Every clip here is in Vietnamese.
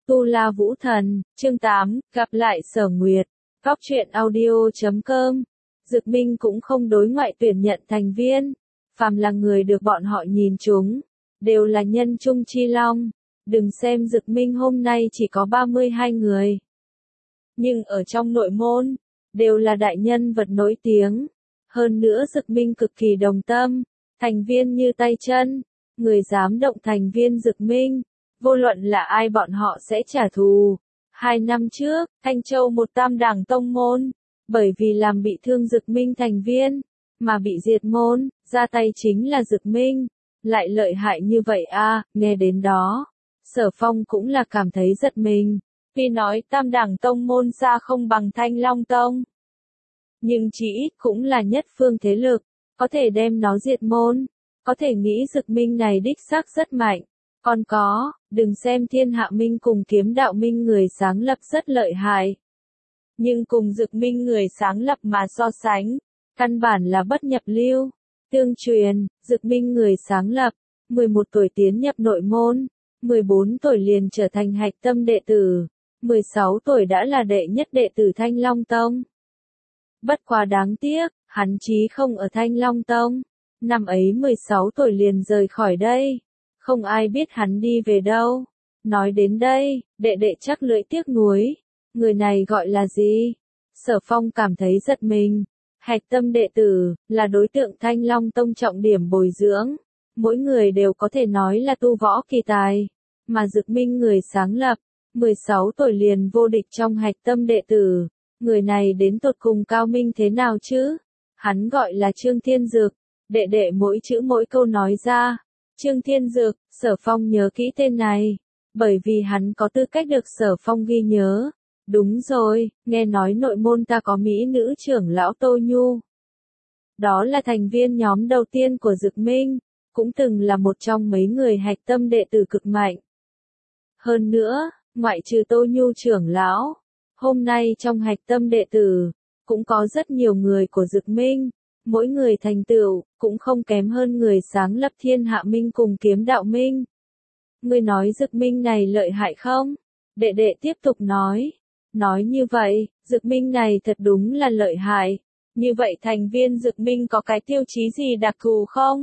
Tu La Vũ Thần, chương 8, gặp lại Sở Nguyệt. Góc truyện audio.com. Dực Minh cũng không đối ngoại tuyển nhận thành viên. Phàm là người được bọn họ nhìn trúng, đều là nhân trung chi long. Đừng xem Dực Minh hôm nay chỉ có 32 người. Nhưng ở trong nội môn, đều là đại nhân vật nổi tiếng. Hơn nữa Dực Minh cực kỳ đồng tâm, thành viên như tay chân. Người dám động thành viên Dực Minh, vô luận là ai bọn họ sẽ trả thù. 2 năm trước, Thanh Châu một tam đảng tông môn, bởi vì làm bị thương Dực Minh thành viên, mà bị diệt môn, ra tay chính là Dực Minh. Lại lợi hại như vậy a, nghe đến đó, Sở Phong cũng là cảm thấy giật mình. Tuy nói tam đảng tông môn xa không bằng Thanh Long Tông, nhưng chỉ ít cũng là nhất phương thế lực, có thể đem nó diệt môn. Có thể nghĩ Dực Minh này đích xác rất mạnh. Còn có, đừng xem Thiên Hạ Minh cùng Kiếm Đạo Minh người sáng lập rất lợi hại. Nhưng cùng Dực Minh người sáng lập mà so sánh, căn bản là bất nhập lưu. Tương truyền, Dực Minh người sáng lập, 11 tuổi tiến nhập nội môn, 14 tuổi liền trở thành hạch tâm đệ tử, 16 tuổi đã là đệ nhất đệ tử Thanh Long Tông. Bất quá đáng tiếc, hắn chí không ở Thanh Long Tông. Năm ấy 16 tuổi liền rời khỏi đây. Không ai biết hắn đi về đâu. Nói đến đây, đệ đệ chắc lưỡi tiếc nuối. Người này gọi là gì? Sở Phong cảm thấy giật mình. Hạch tâm đệ tử, là đối tượng Thanh Long Tông trọng điểm bồi dưỡng. Mỗi người đều có thể nói là tu võ kỳ tài. Mà Dực Minh người sáng lập, 16 tuổi liền vô địch trong hạch tâm đệ tử. Người này đến tột cùng cao minh thế nào chứ? Hắn gọi là Trương Thiên Dực. Đệ đệ mỗi chữ mỗi câu nói ra. Trương Thiên Dực, Sở Phong nhớ kỹ tên này. Bởi vì hắn có tư cách được Sở Phong ghi nhớ. Đúng rồi, nghe nói nội môn ta có mỹ nữ trưởng lão Tô Nhu. Đó là thành viên nhóm đầu tiên của Dực Minh. Cũng từng là một trong mấy người hạch tâm đệ tử cực mạnh. Hơn nữa, ngoại trừ Tô Nhu trưởng lão, hôm nay trong hạch tâm đệ tử, cũng có rất nhiều người của Dực Minh. Mỗi người thành tựu, cũng không kém hơn người sáng lập Thiên Hạ Minh cùng Kiếm Đạo Minh. Ngươi nói Dực Minh này lợi hại không? Đệ đệ tiếp tục nói. Nói như vậy, Dực Minh này thật đúng là lợi hại. Như vậy thành viên Dực Minh có cái tiêu chí gì đặc thù không?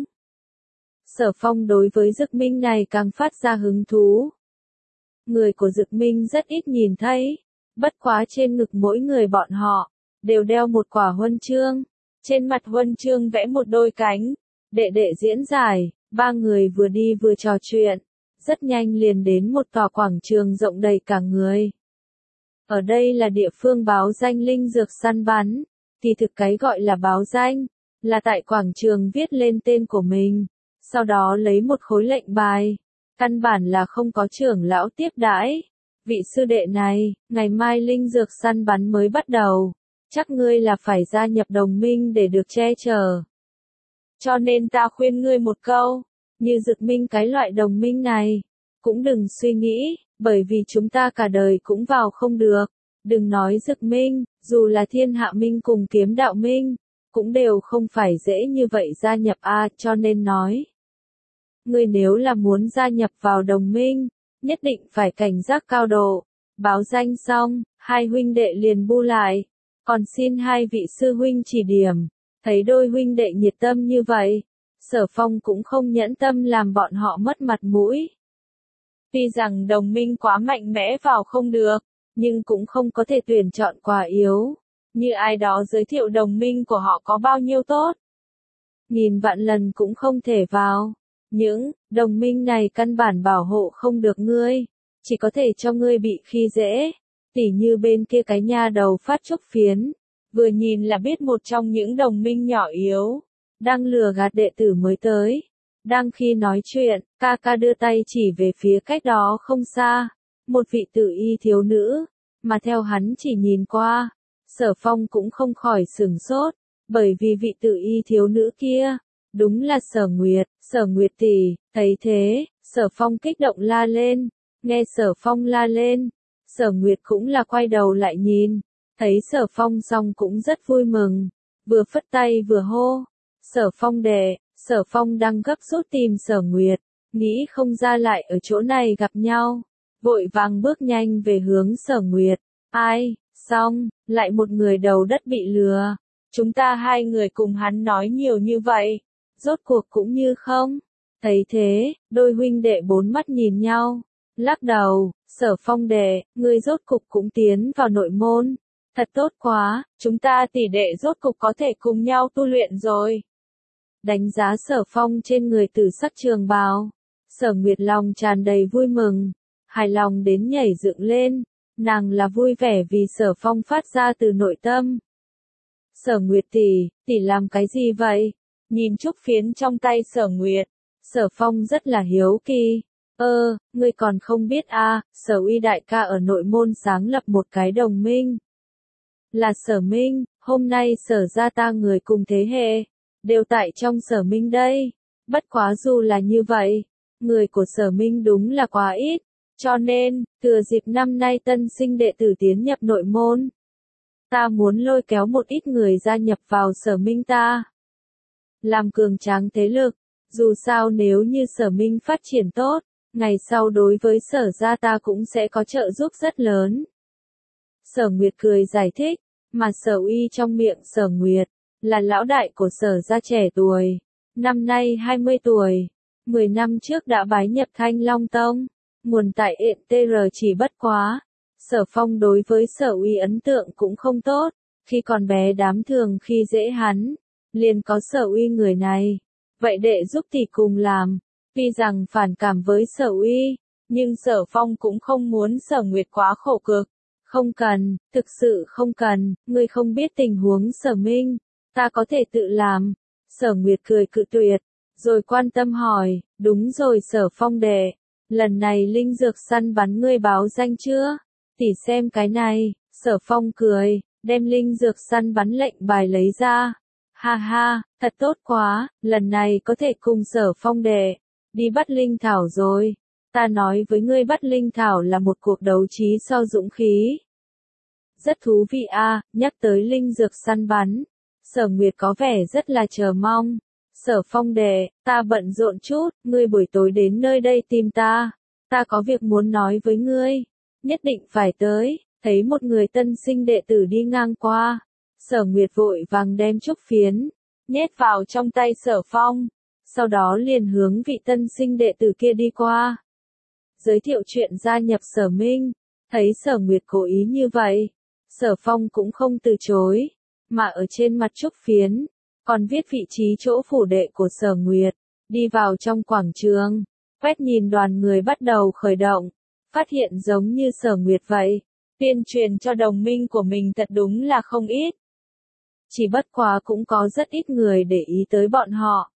Sở Phong đối với Dực Minh này càng phát ra hứng thú. Người của Dực Minh rất ít nhìn thấy. Bất quá trên ngực mỗi người bọn họ, đều đeo một quả huân chương. Trên mặt huân chương vẽ một đôi cánh. Đệ đệ diễn giải, ba người vừa đi vừa trò chuyện. Rất nhanh liền đến một tòa quảng trường rộng đầy cả người. Ở đây là địa phương báo danh linh dược săn bắn. Thì thực cái gọi là báo danh, là tại quảng trường viết lên tên của mình. Sau đó lấy một khối lệnh bài. Căn bản là không có trưởng lão tiếp đãi. Vị sư đệ này, ngày mai linh dược săn bắn mới bắt đầu. Chắc ngươi là phải gia nhập đồng minh để được che chở. Cho nên ta khuyên ngươi một câu, như Dực Minh cái loại đồng minh này, cũng đừng suy nghĩ, bởi vì chúng ta cả đời cũng vào không được. Đừng nói Dực Minh, dù là Thiên Hạ Minh cùng Kiếm Đạo Minh, cũng đều không phải dễ như vậy gia nhập cho nên nói. Ngươi nếu là muốn gia nhập vào đồng minh, nhất định phải cảnh giác cao độ. Báo danh xong, hai huynh đệ liền bu lại. Còn xin hai vị sư huynh chỉ điểm. Thấy đôi huynh đệ nhiệt tâm như vậy, Sở Phong cũng không nhẫn tâm làm bọn họ mất mặt mũi. Tuy rằng đồng minh quá mạnh mẽ vào không được, nhưng cũng không có thể tuyển chọn quá yếu. Như ai đó giới thiệu đồng minh của họ có bao nhiêu tốt. Nghìn vạn lần cũng không thể vào. Những đồng minh này căn bản bảo hộ không được ngươi. Chỉ có thể cho ngươi bị khi dễ. Tỉ như bên kia cái nha đầu phát trúc phiến. Vừa nhìn là biết một trong những đồng minh nhỏ yếu. Đang lừa gạt đệ tử mới tới. Đang khi nói chuyện, ca ca đưa tay chỉ về phía cách đó không xa. Một vị tử y thiếu nữ. Mà theo hắn chỉ nhìn qua. Sở Phong cũng không khỏi sửng sốt. Bởi vì vị tử y thiếu nữ kia. Đúng là Sở Nguyệt tỷ. Thấy thế, Sở Phong kích động la lên. Nghe Sở Phong la lên. Sở Nguyệt cũng là quay đầu lại nhìn. Thấy Sở Phong xong cũng rất vui mừng. Vừa phất tay vừa hô. Sở Phong đệ, Sở Phong đang gấp rút tìm Sở Nguyệt. Nghĩ không ra lại ở chỗ này gặp nhau. vội vàng bước nhanh về hướng Sở Nguyệt. Ai, xong, lại một người đầu đất bị lừa. Chúng ta hai người cùng hắn nói nhiều như vậy, rốt cuộc cũng như không. Thấy thế, đôi huynh đệ bốn mắt nhìn nhau, lắc đầu. Sở Phong đệ, ngươi rốt cục cũng tiến vào nội môn. Thật tốt quá, chúng ta tỷ đệ rốt cục có thể cùng nhau tu luyện rồi. Đánh giá Sở Phong trên người tử sắc trường bào, Sở Nguyệt lòng tràn đầy vui mừng, hài lòng đến nhảy dựng lên, nàng là vui vẻ vì Sở Phong phát ra từ nội tâm. Sở Nguyệt tỷ làm cái gì vậy? Nhìn trúc phiến trong tay Sở Nguyệt, Sở Phong rất là hiếu kỳ. Ngươi còn không biết à, Sở Uy đại ca ở nội môn sáng lập một cái đồng minh. Là Sở Minh, hôm nay Sở gia ta người cùng thế hệ, đều tại trong Sở Minh đây. Bất quá dù là như vậy, người của Sở Minh đúng là quá ít, cho nên, thừa dịp năm nay tân sinh đệ tử tiến nhập nội môn, ta muốn lôi kéo một ít người gia nhập vào Sở Minh ta. Làm cường tráng thế lực, dù sao nếu như Sở Minh phát triển tốt, ngày sau đối với Sở gia ta cũng sẽ có trợ giúp rất lớn. Sở Nguyệt cười giải thích, mà Sở Uy trong miệng Sở Nguyệt, là lão đại của Sở gia trẻ tuổi, năm nay 20 tuổi, 10 năm trước đã bái nhập Thanh Long Tông, nguồn tại ện TR chỉ bất quá. Sở Phong đối với Sở Uy ấn tượng cũng không tốt, khi còn bé đám thường khi dễ hắn, liền có Sở Uy người này, vậy đệ giúp tỷ cùng làm. Tuy rằng phản cảm với Sở Uy, nhưng Sở Phong cũng không muốn Sở Nguyệt quá khổ cực. Không cần, thực sự không cần, ngươi không biết tình huống Sở Minh, ta có thể tự làm. Sở Nguyệt cười cự tuyệt, rồi quan tâm hỏi, đúng rồi Sở Phong đệ, lần này linh dược săn bắn ngươi báo danh chưa? Tỷ xem cái này. Sở Phong cười, đem linh dược săn bắn lệnh bài lấy ra. Ha ha, thật tốt quá, lần này có thể cùng Sở Phong đệ đi bắt linh thảo rồi. Ta nói với ngươi bắt linh thảo là một cuộc đấu trí so dũng khí. Rất thú vị a, nhắc tới linh dược săn bắn. Sở Nguyệt có vẻ rất là chờ mong. Sở Phong đệ, ta bận rộn chút, ngươi buổi tối đến nơi đây tìm ta. Ta có việc muốn nói với ngươi. Nhất định phải tới. Thấy một người tân sinh đệ tử đi ngang qua. Sở Nguyệt vội vàng đem trúc phiến, nhét vào trong tay Sở Phong. Sau đó liền hướng vị tân sinh đệ tử kia đi qua. Giới thiệu chuyện gia nhập Sở Minh. Thấy Sở Nguyệt cố ý như vậy, Sở Phong cũng không từ chối, mà ở trên mặt trúc phiến, còn viết vị trí chỗ phủ đệ của Sở Nguyệt. Đi vào trong quảng trường, quét nhìn đoàn người bắt đầu khởi động, phát hiện giống như Sở Nguyệt vậy, tuyên truyền cho đồng minh của mình thật đúng là không ít. Chỉ bất quá cũng có rất ít người để ý tới bọn họ.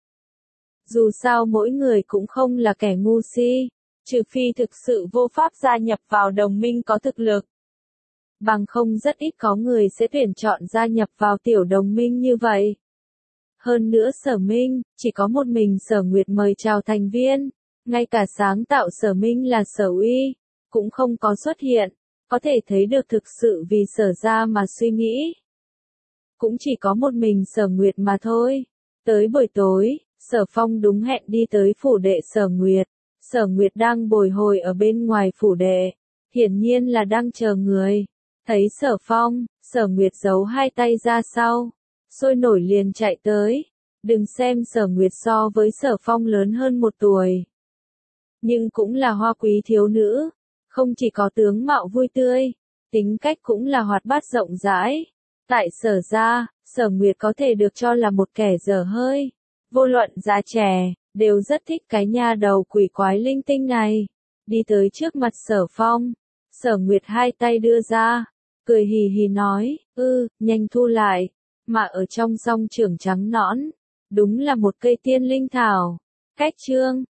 Dù sao mỗi người cũng không là kẻ ngu si, trừ phi thực sự vô pháp gia nhập vào đồng minh có thực lực. Bằng không rất ít có người sẽ tuyển chọn gia nhập vào tiểu đồng minh như vậy. Hơn nữa Sở Minh, chỉ có một mình Sở Nguyệt mời chào thành viên, ngay cả sáng tạo Sở Minh là Sở Uy, cũng không có xuất hiện, có thể thấy được thực sự vì Sở gia mà suy nghĩ. Cũng chỉ có một mình Sở Nguyệt mà thôi. Tới buổi tối, Sở Phong đúng hẹn đi tới phủ đệ Sở Nguyệt. Sở Nguyệt đang bồi hồi ở bên ngoài phủ đệ, hiển nhiên là đang chờ người. Thấy Sở Phong, Sở Nguyệt giấu hai tay ra sau, sôi nổi liền chạy tới. Đừng xem Sở Nguyệt so với Sở Phong lớn hơn 1 tuổi, nhưng cũng là hoa quý thiếu nữ, không chỉ có tướng mạo vui tươi, tính cách cũng là hoạt bát rộng rãi. Tại Sở gia, Sở Nguyệt có thể được cho là một kẻ dở hơi. Vô luận già trẻ, đều rất thích cái nha đầu quỷ quái linh tinh này. Đi tới trước mặt Sở Phong, Sở Nguyệt hai tay đưa ra, cười hì hì nói, nhanh thu lại. Mà ở trong song trưởng trắng nõn, đúng là một cây tiên linh thảo. Cách chương